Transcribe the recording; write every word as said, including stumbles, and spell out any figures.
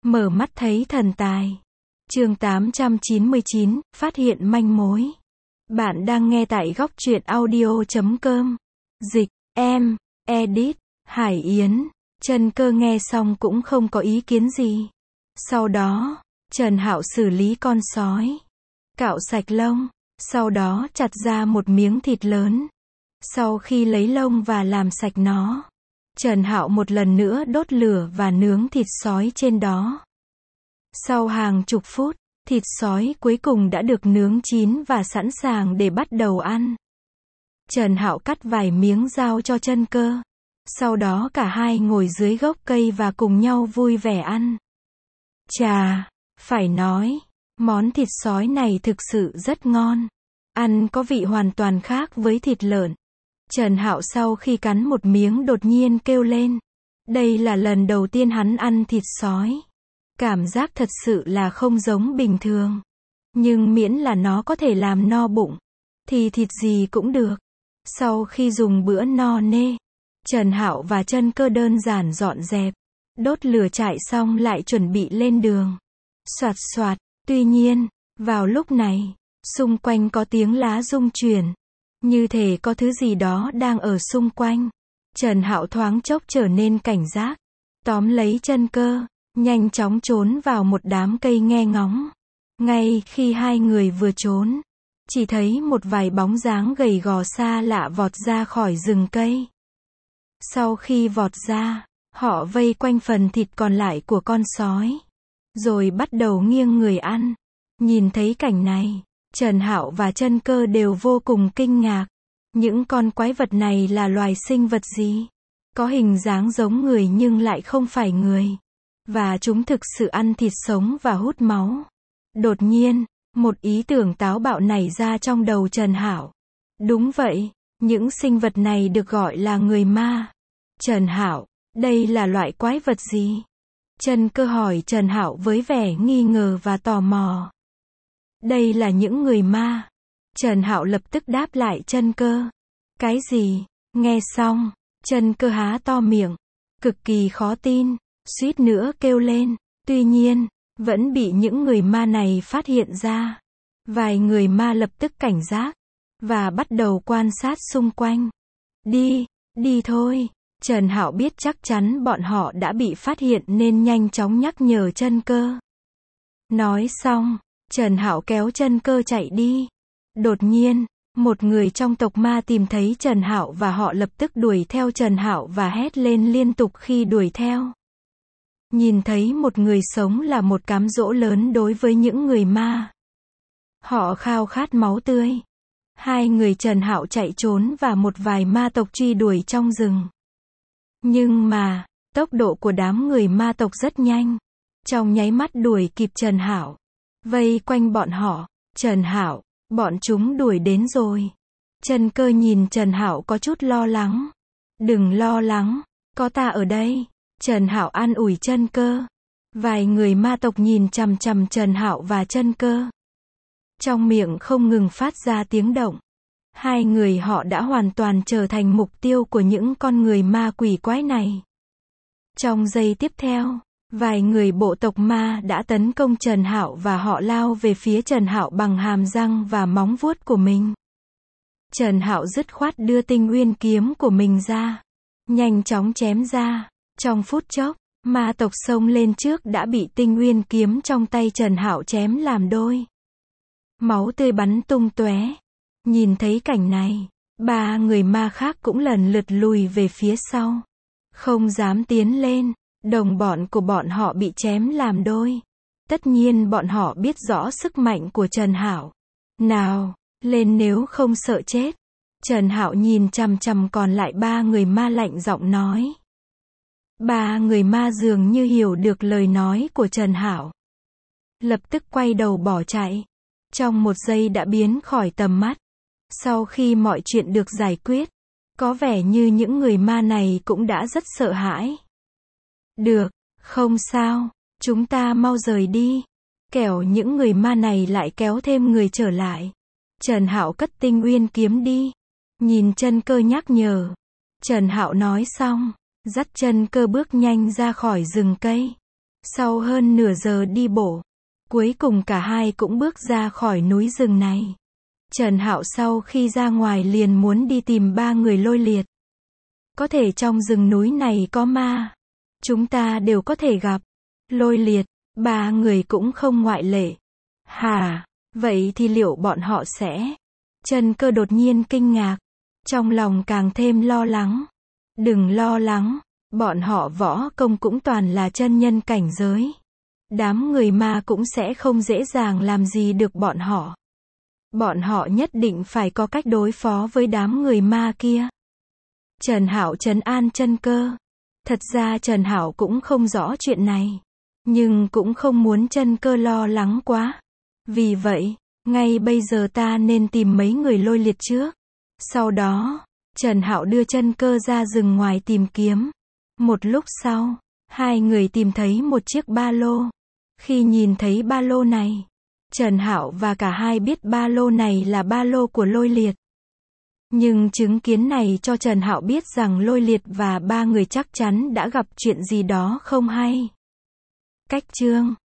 Mở mắt thấy thần tài. Chương tám trăm chín mươi chín, phát hiện manh mối. Bạn đang nghe tại góc truyện audio chấm com. Dịch, em, edit, Hải Yến. Trần Cơ nghe xong cũng không có ý kiến gì. Sau đó, Trần Hạo xử lý con sói. Cạo sạch lông. Sau đó chặt ra một miếng thịt lớn. Sau khi lấy lông và làm sạch nó, Trần Hạo một lần nữa đốt lửa và nướng thịt sói trên đó. Sau hàng chục phút, thịt sói cuối cùng đã được nướng chín và sẵn sàng để bắt đầu ăn. Trần Hạo cắt vài miếng giao cho Trân Cơ. Sau đó cả hai ngồi dưới gốc cây và cùng nhau vui vẻ ăn. Chà, phải nói, món thịt sói này thực sự rất ngon. Ăn có vị hoàn toàn khác với thịt lợn. Trần Hạo sau khi cắn một miếng đột nhiên kêu lên. Đây là lần đầu tiên hắn ăn thịt sói. Cảm giác thật sự là không giống bình thường. Nhưng miễn là nó có thể làm no bụng, thì thịt gì cũng được. Sau khi dùng bữa no nê, Trần Hạo và Trân Cơ đơn giản dọn dẹp, đốt lửa trại xong lại chuẩn bị lên đường. Soạt soạt, tuy nhiên, vào lúc này, xung quanh có tiếng lá rung chuyển. Như thể có thứ gì đó đang ở xung quanh. Trần Hạo thoáng chốc trở nên cảnh giác, tóm lấy Trân Cơ, nhanh chóng trốn vào một đám cây nghe ngóng. Ngay khi hai người vừa trốn, chỉ thấy một vài bóng dáng gầy gò xa lạ vọt ra khỏi rừng cây. Sau khi vọt ra, họ vây quanh phần thịt còn lại của con sói, rồi bắt đầu nghiêng người ăn. Nhìn thấy cảnh này, Trần Hạo và Trân Cơ đều vô cùng kinh ngạc. Những con quái vật này là loài sinh vật gì? Có hình dáng giống người nhưng lại không phải người. Và chúng thực sự ăn thịt sống và hút máu. Đột nhiên, một ý tưởng táo bạo nảy ra trong đầu Trần Hạo. Đúng vậy, những sinh vật này được gọi là người ma. Trần Hạo, đây là loại quái vật gì? Trân Cơ hỏi Trần Hạo với vẻ nghi ngờ và tò mò. Đây là những người ma. Trần Hạo lập tức đáp lại Trân Cơ. Cái gì? Nghe xong, Trân Cơ há to miệng, cực kỳ khó tin, suýt nữa kêu lên. Tuy nhiên, vẫn bị những người ma này phát hiện ra. Vài người ma lập tức cảnh giác, và bắt đầu quan sát xung quanh. Đi, đi thôi. Trần Hạo biết chắc chắn bọn họ đã bị phát hiện nên nhanh chóng nhắc nhở Trân Cơ. Nói xong, Trần Hạo kéo Trân Cơ chạy đi. Đột nhiên, một người trong tộc ma tìm thấy Trần Hạo và họ lập tức đuổi theo Trần Hạo và hét lên liên tục khi đuổi theo. Nhìn thấy một người sống là một cám dỗ lớn đối với những người ma. Họ khao khát máu tươi. Hai người Trần Hạo chạy trốn và một vài ma tộc truy đuổi trong rừng. Nhưng mà, tốc độ của đám người ma tộc rất nhanh. Trong nháy mắt đuổi kịp Trần Hạo. Vây quanh bọn họ. Trần Hạo, bọn chúng đuổi đến rồi. Trân Cơ nhìn Trần Hạo có chút lo lắng. Đừng lo lắng, có ta ở đây. Trần Hạo an ủi Trân Cơ. Vài người ma tộc nhìn chằm chằm Trần Hạo và Trân Cơ. Trong miệng không ngừng phát ra tiếng động. Hai người họ đã hoàn toàn trở thành mục tiêu của những con người ma quỷ quái này. Trong giây tiếp theo, vài người bộ tộc ma đã tấn công Trần Hạo và họ lao về phía Trần Hạo bằng hàm răng và móng vuốt của mình. Trần Hạo dứt khoát đưa tinh uyên kiếm của mình ra, nhanh chóng chém ra. Trong phút chốc, ma tộc xông lên trước đã bị tinh uyên kiếm trong tay Trần Hạo chém làm đôi. Máu tươi bắn tung tóe. Nhìn thấy cảnh này, ba người ma khác cũng lần lượt lùi về phía sau. Không dám tiến lên, đồng bọn của bọn họ bị chém làm đôi. Tất nhiên bọn họ biết rõ sức mạnh của Trần Hạo. Nào, lên nếu không sợ chết. Trần Hạo nhìn chằm chằm còn lại ba người ma lạnh giọng nói. Ba người ma dường như hiểu được lời nói của Trần Hạo. Lập tức quay đầu bỏ chạy. Trong một giây đã biến khỏi tầm mắt. Sau khi mọi chuyện được giải quyết, có vẻ như những người ma này cũng đã rất sợ hãi. Được, không sao, chúng ta mau rời đi. Kẻo những người ma này lại kéo thêm người trở lại. Trần Hạo cất tinh uyên kiếm đi. Nhìn Trân Cơ nhắc nhở. Trần Hạo nói xong, dắt Trân Cơ bước nhanh ra khỏi rừng cây. Sau hơn nửa giờ đi bộ, cuối cùng cả hai cũng bước ra khỏi núi rừng này. Trần Hạo sau khi ra ngoài liền muốn đi tìm ba người Lôi Liệt. Có thể trong rừng núi này có ma. Chúng ta đều có thể gặp. Lôi Liệt, ba người cũng không ngoại lệ. Hả? Vậy thì liệu bọn họ sẽ? Trần Cơ đột nhiên kinh ngạc. Trong lòng càng thêm lo lắng. Đừng lo lắng. Bọn họ võ công cũng toàn là chân nhân cảnh giới. Đám người ma cũng sẽ không dễ dàng làm gì được bọn họ. Bọn họ nhất định phải có cách đối phó với đám người ma kia. Trần Hạo trấn an Trân Cơ. Thật ra Trần Hạo cũng không rõ chuyện này. Nhưng cũng không muốn Trân Cơ lo lắng quá. Vì vậy, ngay bây giờ ta nên tìm mấy người Lôi Liệt trước. Sau đó, Trần Hạo đưa Trân Cơ ra rừng ngoài tìm kiếm. Một lúc sau, hai người tìm thấy một chiếc ba lô. Khi nhìn thấy ba lô này, Trần Hạo và cả hai biết ba lô này là ba lô của Lôi Liệt. Nhưng chứng kiến này cho Trần Hạo biết rằng Lôi Liệt và ba người chắc chắn đã gặp chuyện gì đó không hay. Cách chương